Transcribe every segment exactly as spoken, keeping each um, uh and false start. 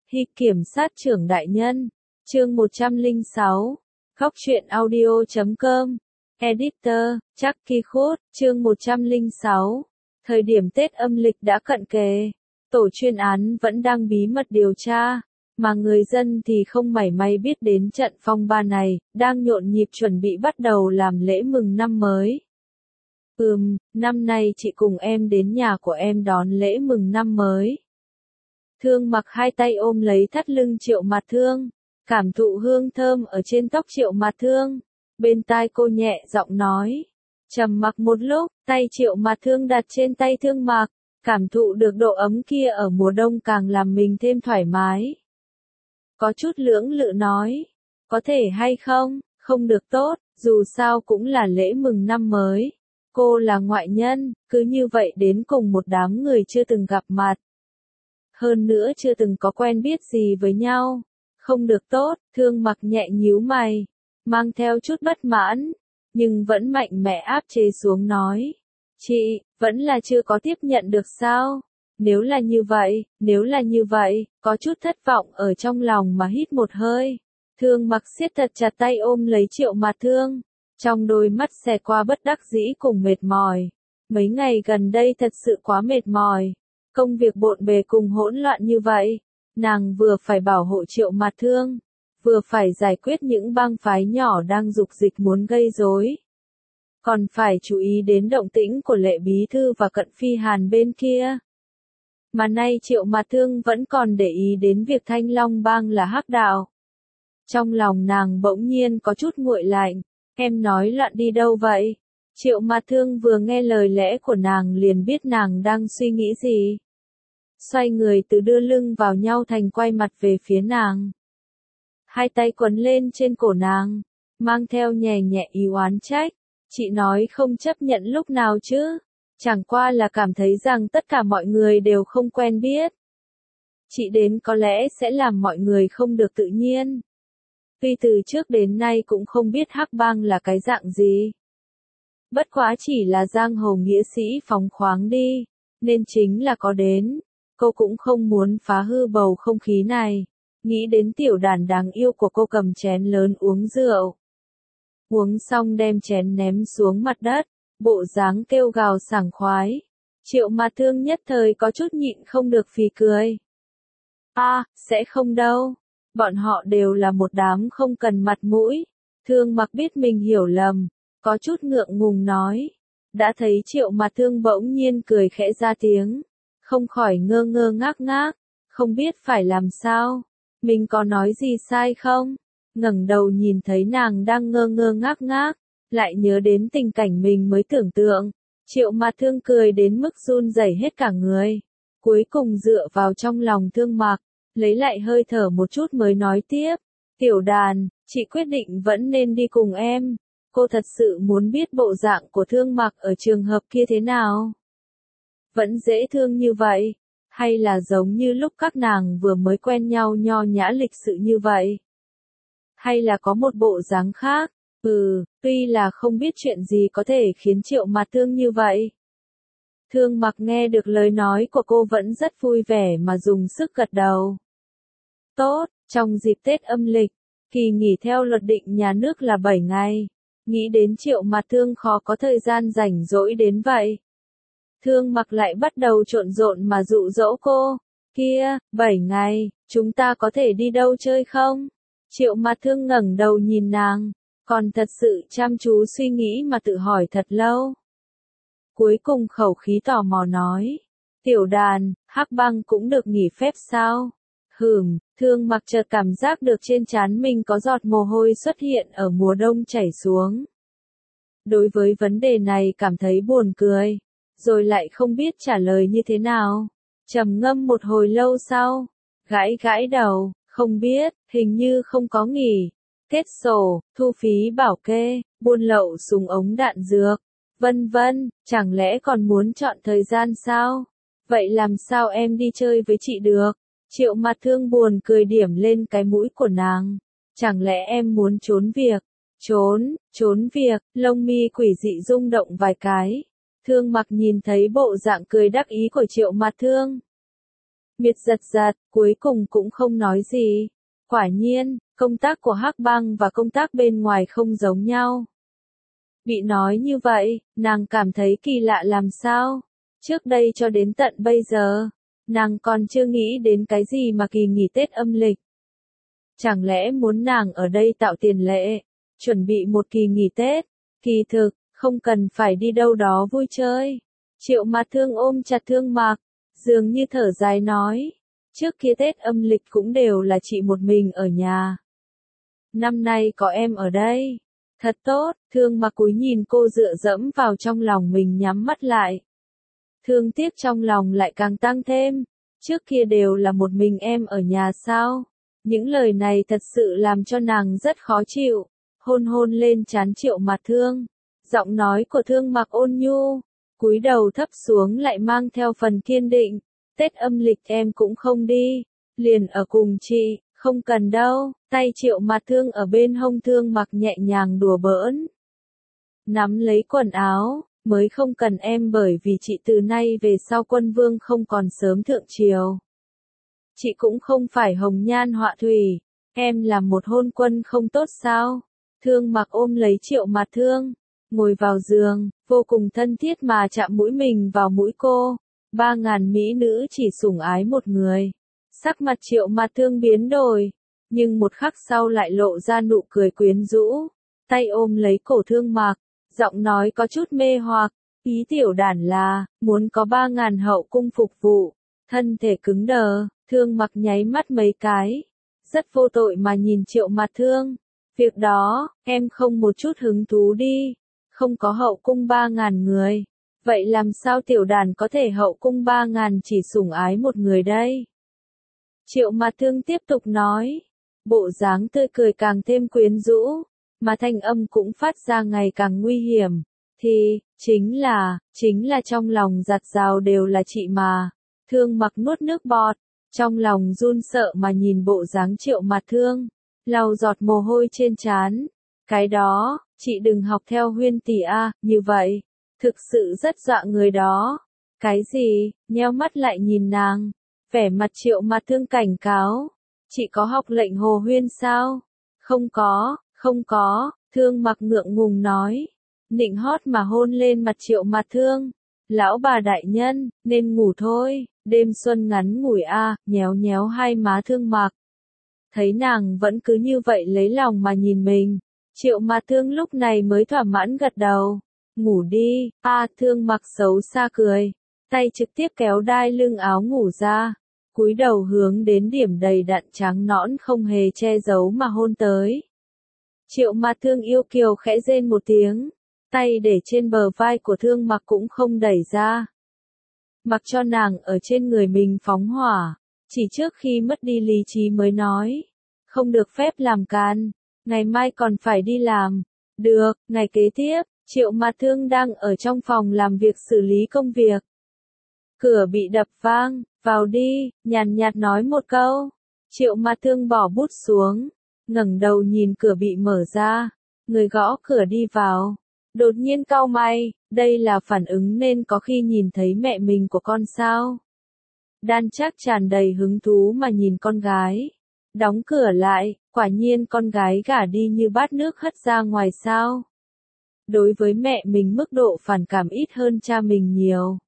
Hy kiểm sát trưởng đại nhân. Chương một trăm lẻ sáu. Góc truyện audio chấm com. Editor, Chucky Khốt. Chương một trăm lẻ sáu. Thời điểm Tết âm lịch đã cận kề. Tổ chuyên án vẫn đang bí mật điều tra, mà người dân thì không mảy may biết đến trận phong ba này, đang nhộn nhịp chuẩn bị bắt đầu làm lễ mừng năm mới. Ừm, năm nay chị cùng em đến nhà của em đón lễ mừng năm mới. Thương mặc hai tay ôm lấy thắt lưng Triệu Mạt Thương, cảm thụ hương thơm ở trên tóc Triệu Mạt Thương. Bên tai cô nhẹ giọng nói. Trầm mặc một lúc, tay Triệu Mạt Thương đặt trên tay Thương Mặc, cảm thụ được độ ấm kia ở mùa đông càng làm mình thêm thoải mái. Có chút lưỡng lự nói, có thể hay không, không được tốt, dù sao cũng là lễ mừng năm mới. Cô là ngoại nhân, cứ như vậy đến cùng một đám người chưa từng gặp mặt. Hơn nữa chưa từng có quen biết gì với nhau. Không được tốt, Thương Mặc nhẹ nhíu mày, mang theo chút bất mãn, nhưng vẫn mạnh mẽ áp chế xuống nói. Chị, vẫn là chưa có tiếp nhận được sao? Nếu là như vậy, nếu là như vậy, có chút thất vọng ở trong lòng mà hít một hơi. Thương Mặc siết thật chặt tay ôm lấy Triệu Mạt Thương, trong đôi mắt xẹt qua bất đắc dĩ cùng mệt mỏi. Mấy ngày gần đây thật sự quá mệt mỏi. Công việc bộn bề cùng hỗn loạn như vậy, nàng vừa phải bảo hộ Triệu Mạt Thương, vừa phải giải quyết những bang phái nhỏ đang dục dịch muốn gây rối. Còn phải chú ý đến động tĩnh của Lệ Bí Thư và Cận Phi Hàn bên kia. Mà nay Triệu Mạt Thương vẫn còn để ý đến việc Thanh Long Bang là hắc đạo. Trong lòng nàng bỗng nhiên có chút nguội lạnh, em nói loạn đi đâu vậy? Triệu Mạt Thương vừa nghe lời lẽ của nàng liền biết nàng đang suy nghĩ gì. Xoay người từ đưa lưng vào nhau thành quay mặt về phía nàng. Hai tay quấn lên trên cổ nàng, mang theo nhẹ nhẹ ý oán trách. Chị nói không chấp nhận lúc nào chứ? Chẳng qua là cảm thấy rằng tất cả mọi người đều không quen biết. Chị đến có lẽ sẽ làm mọi người không được tự nhiên. Tuy từ trước đến nay cũng không biết hắc bang là cái dạng gì. Bất quá chỉ là giang hồ nghĩa sĩ phóng khoáng đi, nên chính là có đến. Cô cũng không muốn phá hư bầu không khí này. Nghĩ đến tiểu đàn đáng yêu của cô cầm chén lớn uống rượu. Uống xong đem chén ném xuống mặt đất, bộ dáng kêu gào sảng khoái. Triệu Mạt Thương nhất thời có chút nhịn không được phì cười. A, à, sẽ không đâu. Bọn họ đều là một đám không cần mặt mũi. Thương Mặc biết mình hiểu lầm, có chút ngượng ngùng nói. Đã thấy Triệu Mạt Thương bỗng nhiên cười khẽ ra tiếng, không khỏi ngơ ngơ ngác ngác, không biết phải làm sao. Mình có nói gì sai không? Ngẩng đầu nhìn thấy nàng đang ngơ ngơ ngác ngác, lại nhớ đến tình cảnh mình mới tưởng tượng. Triệu Mạt Thương cười đến mức run rẩy hết cả người. Cuối cùng dựa vào trong lòng Thương Mặc, lấy lại hơi thở một chút mới nói tiếp. Tiểu đàn, chị quyết định vẫn nên đi cùng em. Cô thật sự muốn biết bộ dạng của Thương Mặc ở trường hợp kia thế nào? Vẫn dễ thương như vậy? Hay là giống như lúc các nàng vừa mới quen nhau nho nhã lịch sự như vậy? Hay là có một bộ dáng khác? Ừ, tuy là không biết chuyện gì có thể khiến Triệu Mạt Thương như vậy. Thương Mặc nghe được lời nói của cô vẫn rất vui vẻ mà dùng sức gật đầu. Tốt, trong dịp Tết âm lịch, kỳ nghỉ theo luật định nhà nước là bảy ngày. Nghĩ đến Triệu Mạt Thương khó có thời gian rảnh rỗi đến vậy. Thương Mặc lại bắt đầu trộn rộn mà dụ dỗ cô. Kia, bảy ngày, chúng ta có thể đi đâu chơi không? Triệu Mạt Thương ngẩng đầu nhìn nàng, còn thật sự chăm chú suy nghĩ mà tự hỏi thật lâu. Cuối cùng khẩu khí tò mò nói. Tiểu đàn, hắc bang cũng được nghỉ phép sao? Hừm, Thương Mặc chợt cảm giác được trên trán mình có giọt mồ hôi xuất hiện ở mùa đông chảy xuống. Đối với vấn đề này cảm thấy buồn cười, rồi lại không biết trả lời như thế nào. Trầm ngâm một hồi lâu sau, gãi gãi đầu, không biết, hình như không có nghỉ. Kết sổ, thu phí bảo kê, buôn lậu súng ống đạn dược, vân vân, chẳng lẽ còn muốn chọn thời gian sao? Vậy làm sao em đi chơi với chị được? Triệu Mạt Thương buồn cười điểm lên cái mũi của nàng. Chẳng lẽ em muốn trốn việc? Trốn, trốn việc, lông mi quỷ dị rung động vài cái. Thương Mặc nhìn thấy bộ dạng cười đắc ý của Triệu Mạt Thương. Miệt giật giật, cuối cùng cũng không nói gì. Quả nhiên, công tác của Hắc Băng và công tác bên ngoài không giống nhau. Bị nói như vậy, nàng cảm thấy kỳ lạ làm sao? Trước đây cho đến tận bây giờ, nàng còn chưa nghĩ đến cái gì mà kỳ nghỉ Tết âm lịch. Chẳng lẽ muốn nàng ở đây tạo tiền lệ, chuẩn bị một kỳ nghỉ Tết? Kỳ thực, không cần phải đi đâu đó vui chơi. Triệu Mạt Thương ôm chặt Thương Mặc, dường như thở dài nói, trước kia Tết âm lịch cũng đều là chị một mình ở nhà. Năm nay có em ở đây, thật tốt. Thương Mặc cúi nhìn cô dựa dẫm vào trong lòng mình, nhắm mắt lại. Thương tiếc trong lòng lại càng tăng thêm, trước kia đều là một mình em ở nhà sao? Những lời này thật sự làm cho nàng rất khó chịu. Hôn hôn lên trán Triệu Mạt Thương, giọng nói của Thương Mặc ôn nhu, cúi đầu thấp xuống lại mang theo phần kiên định. Tết âm lịch em cũng không đi, liền ở cùng chị, không cần đâu. Tay Triệu Mạt Thương ở bên hông Thương Mặc nhẹ nhàng đùa bỡn, nắm lấy quần áo, mới không cần em, bởi vì chị từ nay về sau quân vương không còn sớm thượng triều. Chị cũng không phải hồng nhan họa thủy, em làm một hôn quân không tốt sao? Thương Mặc ôm lấy Triệu Mạt Thương, ngồi vào giường, vô cùng thân thiết mà chạm mũi mình vào mũi cô. Ba ngàn mỹ nữ chỉ sủng ái một người. Sắc mặt Triệu Mạt Thương biến đổi, nhưng một khắc sau lại lộ ra nụ cười quyến rũ. Tay ôm lấy cổ Thương Mặc, giọng nói có chút mê hoặc, ý tiểu đản là, muốn có ba ngàn hậu cung phục vụ. Thân thể cứng đờ, Thương Mặc nháy mắt mấy cái, rất vô tội mà nhìn Triệu Mạt Thương. Việc đó, em không một chút hứng thú đi, không có hậu cung ba ngàn người. Vậy làm sao tiểu đàn có thể hậu cung ba ngàn chỉ sủng ái một người đây? Triệu Mạt Thương tiếp tục nói, bộ dáng tươi cười càng thêm quyến rũ, mà thanh âm cũng phát ra ngày càng nguy hiểm. Thì, chính là, chính là trong lòng giặt rào đều là chị mà. Thương Mặc nuốt nước bọt, trong lòng run sợ mà nhìn bộ dáng Triệu Mạt Thương, lau giọt mồ hôi trên trán. Cái đó, chị đừng học theo Huyên tỷ a, như vậy, thực sự rất dọa người đó. Cái gì? Nheo mắt lại nhìn nàng, vẻ mặt Triệu Mạt Thương cảnh cáo. Chị có học lệnh Hồ Huyên sao? Không có, không có. Thương Mặc ngượng ngùng nói, nịnh hót mà hôn lên mặt Triệu Mạt Thương. Lão bà đại nhân, nên ngủ thôi, đêm xuân ngắn ngủi a, nhéo nhéo hai má Thương Mặc. Thấy nàng vẫn cứ như vậy lấy lòng mà nhìn mình, Triệu Mạt Thương lúc này mới thỏa mãn gật đầu. Ngủ đi, a. Thương Mặc xấu xa cười, tay trực tiếp kéo đai lưng áo ngủ ra, cúi đầu hướng đến điểm đầy đặn trắng nõn không hề che giấu mà hôn tới. Triệu Mạt Thương yêu kiều khẽ rên một tiếng, tay để trên bờ vai của Thương Mặc cũng không đẩy ra, mặc cho nàng ở trên người mình phóng hỏa. Chỉ trước khi mất đi lý trí mới nói, không được phép làm càn, ngày mai còn phải đi làm. Được. Ngày kế tiếp, Triệu Mạt Thương đang ở trong phòng làm việc xử lý công việc. Cửa bị đập vang, vào đi, nhàn nhạt nói một câu. Triệu Mạt Thương bỏ bút xuống, ngẩng đầu nhìn cửa bị mở ra, người gõ cửa đi vào. Đột nhiên cau mày, đây là phản ứng nên có khi nhìn thấy mẹ mình của con sao? Đan Trác tràn đầy hứng thú mà nhìn con gái. Đóng cửa lại, quả nhiên con gái gả đi như bát nước hất ra ngoài sao. Đối với mẹ mình mức độ phản cảm ít hơn cha mình nhiều.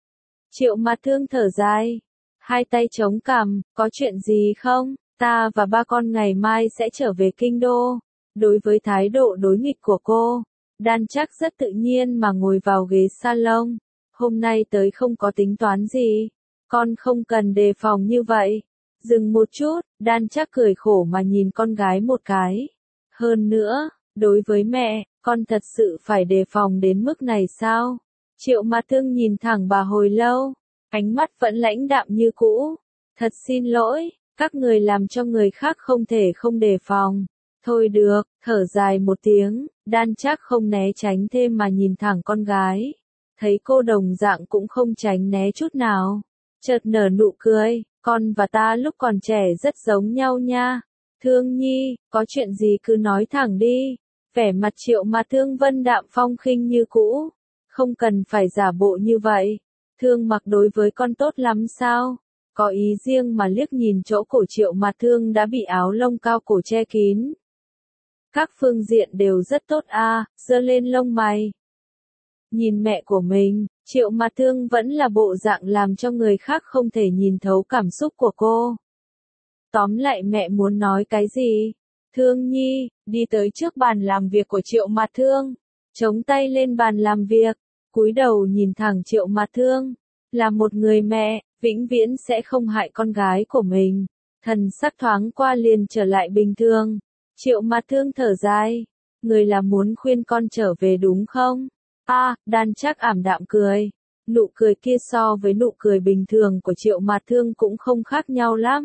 Triệu Mạt Thương thở dài, hai tay chống cằm, có chuyện gì không? Ta và ba con ngày mai sẽ trở về kinh đô. Đối với thái độ đối nghịch của cô, Đan Trác rất tự nhiên mà ngồi vào ghế salon. Hôm nay tới không có tính toán gì. Con không cần đề phòng như vậy. Dừng một chút, Đan Trác cười khổ mà nhìn con gái một cái. Hơn nữa, đối với mẹ, con thật sự phải đề phòng đến mức này sao? Triệu Mạt Thương nhìn thẳng bà hồi lâu, ánh mắt vẫn lãnh đạm như cũ. Thật xin lỗi, các người làm cho người khác không thể không đề phòng. Thôi được, thở dài một tiếng, Đan Trác không né tránh thêm mà nhìn thẳng con gái. Thấy cô đồng dạng cũng không tránh né chút nào. Chợt nở nụ cười, con và ta lúc còn trẻ rất giống nhau nha. Thương Nhi, có chuyện gì cứ nói thẳng đi. Vẻ mặt Triệu Mạt Thương vân đạm phong khinh như cũ. Không cần phải giả bộ như vậy. Thương Mặc đối với con tốt lắm sao? có ý riêng mà liếc nhìn chỗ cổ Triệu Mạt Thương đã bị áo lông cao cổ che kín. Các phương diện đều rất tốt a, giơ lên lông mày. Nhìn mẹ của mình, Triệu Mạt Thương vẫn là bộ dạng làm cho người khác không thể nhìn thấu cảm xúc của cô. Tóm lại mẹ muốn nói cái gì? Thương Nhi, đi tới trước bàn làm việc của Triệu Mạt Thương, chống tay lên bàn làm việc, cúi đầu nhìn thẳng Triệu Mạt Thương, là một người mẹ, vĩnh viễn sẽ không hại con gái của mình. Thần sắc thoáng qua liền trở lại bình thường. Triệu Mạt Thương thở dài, người là muốn khuyên con trở về đúng không? A, à, Đan Trác ảm đạm cười. Nụ cười kia so với nụ cười bình thường của Triệu Mạt Thương cũng không khác nhau lắm.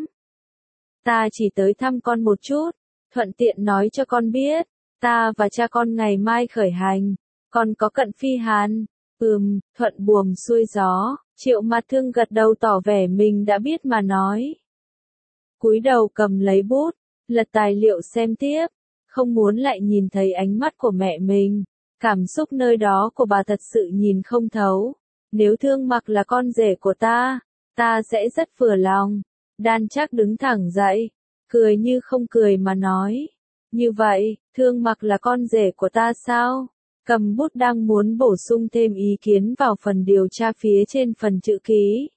Ta chỉ tới thăm con một chút, thuận tiện nói cho con biết, ta và cha con ngày mai khởi hành, còn có Cận Phi Hàn. Ừm, thuận buồm xuôi gió, Triệu Mạt Thương gật đầu tỏ vẻ mình đã biết mà nói. Cúi đầu cầm lấy bút, lật tài liệu xem tiếp, không muốn lại nhìn thấy ánh mắt của mẹ mình. Cảm xúc nơi đó của bà thật sự nhìn không thấu. Nếu Thương Mặc là con rể của ta, ta sẽ rất vừa lòng. Đan Trác đứng thẳng dậy, cười như không cười mà nói. Như vậy, Thương Mặc là con rể của ta sao? Cầm bút đang muốn bổ sung thêm ý kiến vào phần điều tra phía trên phần chữ ký.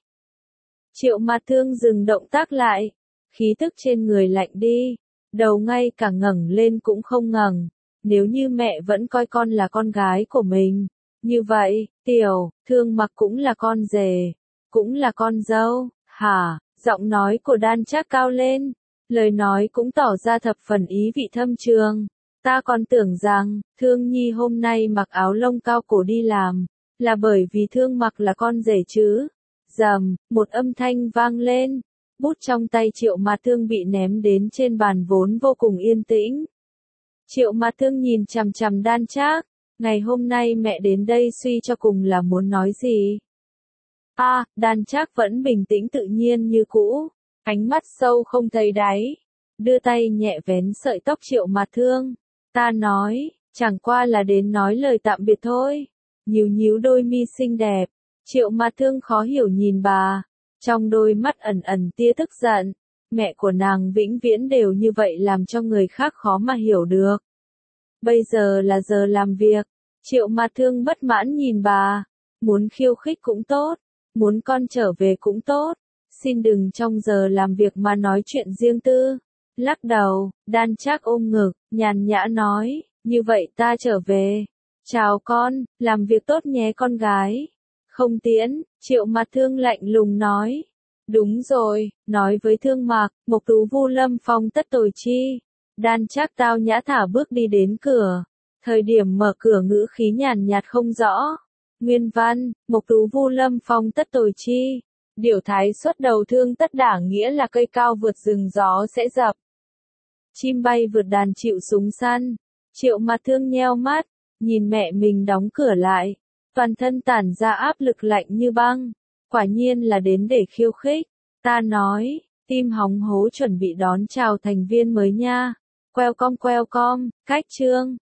Triệu Mạt Thương dừng động tác lại, khí tức trên người lạnh đi, đầu ngay cả ngẩng lên cũng không ngẩng. Nếu như mẹ vẫn coi con là con gái của mình, như vậy, Tiểu Thương Mặc cũng là con rể, cũng là con dâu, hả? Giọng nói của Đan Trác cao lên, lời nói cũng tỏ ra thập phần ý vị thâm trường. Ta còn tưởng rằng, Thương Nhi hôm nay mặc áo lông cao cổ đi làm, là bởi vì Thương Mặc là con rể chứ. Rầm, một âm thanh vang lên, bút trong tay Triệu Mạt Thương bị ném đến trên bàn vốn vô cùng yên tĩnh. Triệu Mạt Thương nhìn chằm chằm Đan Trác, ngày hôm nay mẹ đến đây suy cho cùng là muốn nói gì? A, à, Đan Trác vẫn bình tĩnh tự nhiên như cũ, ánh mắt sâu không thấy đáy, đưa tay nhẹ vén sợi tóc Triệu Mạt Thương. Ta nói, chẳng qua là đến nói lời tạm biệt thôi. Nhíu nhíu đôi mi xinh đẹp, Triệu Mạt Thương khó hiểu nhìn bà, trong đôi mắt ẩn ẩn tia tức giận. Mẹ của nàng vĩnh viễn đều như vậy làm cho người khác khó mà hiểu được. Bây giờ là giờ làm việc, Triệu Mạt Thương bất mãn nhìn bà, muốn khiêu khích cũng tốt, muốn con trở về cũng tốt, xin đừng trong giờ làm việc mà nói chuyện riêng tư. Lắc đầu, Đan Trác ôm ngực, nhàn nhã nói, như vậy ta trở về. Chào con, làm việc tốt nhé con gái. Không tiễn, Triệu Mạt Thương lạnh lùng nói. Đúng rồi, nói với Thương Mặc, Mộc Tú Vu Lâm Phong tất tồi chi. Đan Trác tao nhã thả bước đi đến cửa. Thời điểm mở cửa ngữ khí nhàn nhạt không rõ. Nguyên văn, Mộc Tú Vu Lâm Phong tất tồi chi. Điều thái xuất đầu thương tất đả nghĩa là cây cao vượt rừng gió sẽ dập. Chim bay vượt đàn chịu súng săn. Triệu Mạt Thương nheo mắt, nhìn mẹ mình đóng cửa lại. Toàn thân tản ra áp lực lạnh như băng. Quả nhiên là đến để khiêu khích. Ta nói, tim hóng hố chuẩn bị đón chào thành viên mới nha. Welcome welcome, cách chương.